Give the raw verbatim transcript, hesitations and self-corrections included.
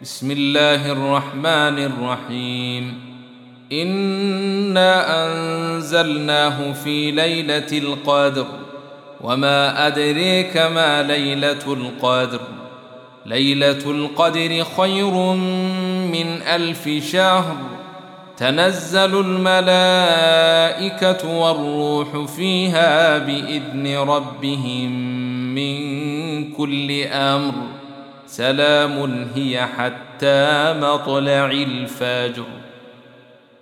بسم الله الرحمن الرحيم إنا أنزلناه في ليلة القدر وما أدريك ما ليلة القدر ليلة القدر خير من ألف شهر تنزل الملائكة والروح فيها بإذن ربهم من كل أمر سلام هي حتى مطلع الفجر.